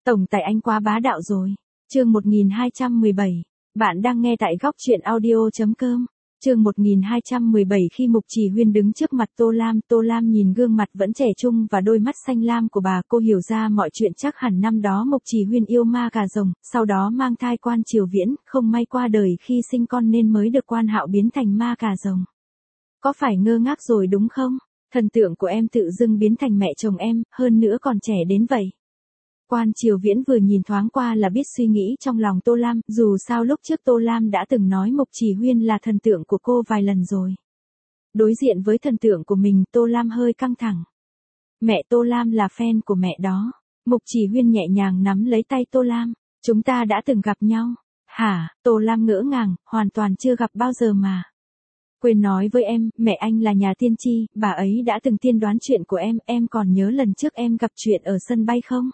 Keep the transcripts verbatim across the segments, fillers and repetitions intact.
Tổng tài anh quá bá đạo rồi. Chương một nghìn hai trăm mười bảy. Bạn đang nghe tại góc truyện audio chấm com. Chương một nghìn hai trăm mười bảy khi Mục Chỉ Huyên đứng trước mặt Tô Lam, Tô Lam nhìn gương mặt vẫn trẻ trung và đôi mắt xanh lam của bà, cô hiểu ra mọi chuyện. Chắc hẳn năm đó Mục Chỉ Huyên yêu ma cà rồng, sau đó mang thai Quan Triều Viễn, không may qua đời khi sinh con nên mới được Quan Hạo biến thành ma cà rồng. Có phải ngơ ngác rồi đúng không? Thần tượng của em tự dưng biến thành mẹ chồng em, hơn nữa còn trẻ đến vậy. Quan Triều Viễn vừa nhìn thoáng qua là biết suy nghĩ trong lòng Tô Lam, dù sao lúc trước Tô Lam đã từng nói Mục Chỉ Huyên là thần tượng của cô vài lần rồi. Đối diện với thần tượng của mình, Tô Lam hơi căng thẳng. Mẹ Tô Lam là fan của mẹ đó. Mục Chỉ Huyên nhẹ nhàng nắm lấy tay Tô Lam. Chúng ta đã từng gặp nhau. Hả? Tô Lam ngỡ ngàng, hoàn toàn chưa gặp bao giờ mà. Quên nói với em, mẹ anh là nhà tiên tri, bà ấy đã từng tiên đoán chuyện của em, em còn nhớ lần trước em gặp chuyện ở sân bay không?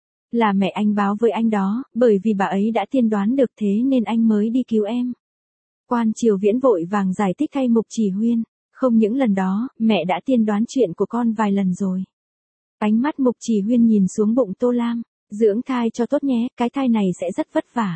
Là mẹ anh báo với anh đó, bởi vì bà ấy đã tiên đoán được thế nên anh mới đi cứu em. Quan Triều Viễn vội vàng giải thích thay Mục Chỉ Huyên, không những lần đó, mẹ đã tiên đoán chuyện của con vài lần rồi. Ánh mắt Mục Chỉ Huyên nhìn xuống bụng Tô Lam, dưỡng thai cho tốt nhé, cái thai này sẽ rất vất vả.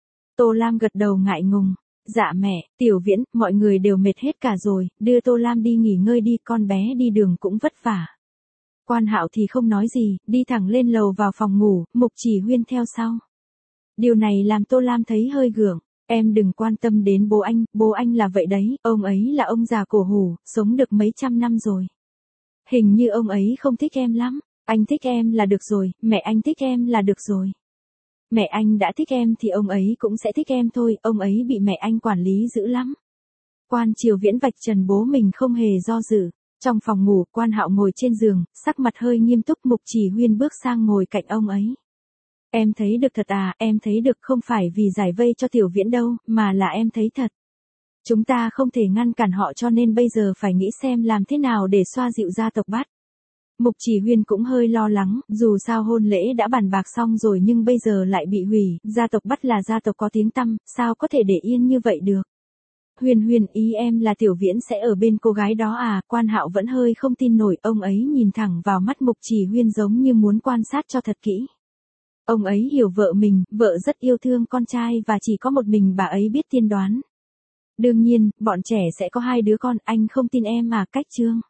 Tô Lam gật đầu ngại ngùng, dạ mẹ, Tiểu Viễn, mọi người đều mệt hết cả rồi, đưa Tô Lam đi nghỉ ngơi đi, con bé đi đường cũng vất vả. Quan Hạo thì không nói gì, đi thẳng lên lầu vào phòng ngủ, Mục Chỉ Huyên theo sau. Điều này làm Tô Lam thấy hơi gượng, em đừng quan tâm đến bố anh, bố anh là vậy đấy, ông ấy là ông già cổ hủ, sống được mấy trăm năm rồi. Hình như ông ấy không thích em lắm, anh thích em là được rồi, mẹ anh thích em là được rồi. Mẹ anh đã thích em thì ông ấy cũng sẽ thích em thôi, ông ấy bị mẹ anh quản lý dữ lắm. Quan Triều Viễn vạch trần bố mình không hề do dự. Trong phòng ngủ, Quan Hạo ngồi trên giường, sắc mặt hơi nghiêm túc. Mục Chỉ Huyên bước sang ngồi cạnh ông ấy. Em thấy được thật à, em thấy được không phải vì giải vây cho Tiểu Viễn đâu, mà là em thấy thật. Chúng ta không thể ngăn cản họ cho nên bây giờ phải nghĩ xem làm thế nào để xoa dịu gia tộc Bát. Mục Chỉ Huyên cũng hơi lo lắng, dù sao hôn lễ đã bàn bạc xong rồi nhưng bây giờ lại bị hủy, gia tộc Bát là gia tộc có tiếng tăm, sao có thể để yên như vậy được. Huyên Huyên, ý em là Tiểu Viễn sẽ ở bên cô gái đó à? Quan Hạo vẫn hơi không tin nổi, ông ấy nhìn thẳng vào mắt Mục Chỉ Huyên giống như muốn quan sát cho thật kỹ. Ông ấy hiểu vợ mình, vợ rất yêu thương con trai và chỉ có một mình bà ấy biết tiên đoán. Đương nhiên, bọn trẻ sẽ có hai đứa con, anh không tin em mà. Cách chương.